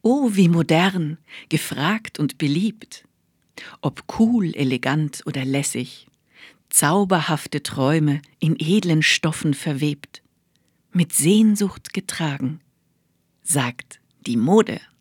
Oh, wie modern, gefragt und beliebt. Ob cool, elegant oder lässig, zauberhafte Träume in edlen Stoffen verwebt, mit Sehnsucht getragen, sagt die Mode.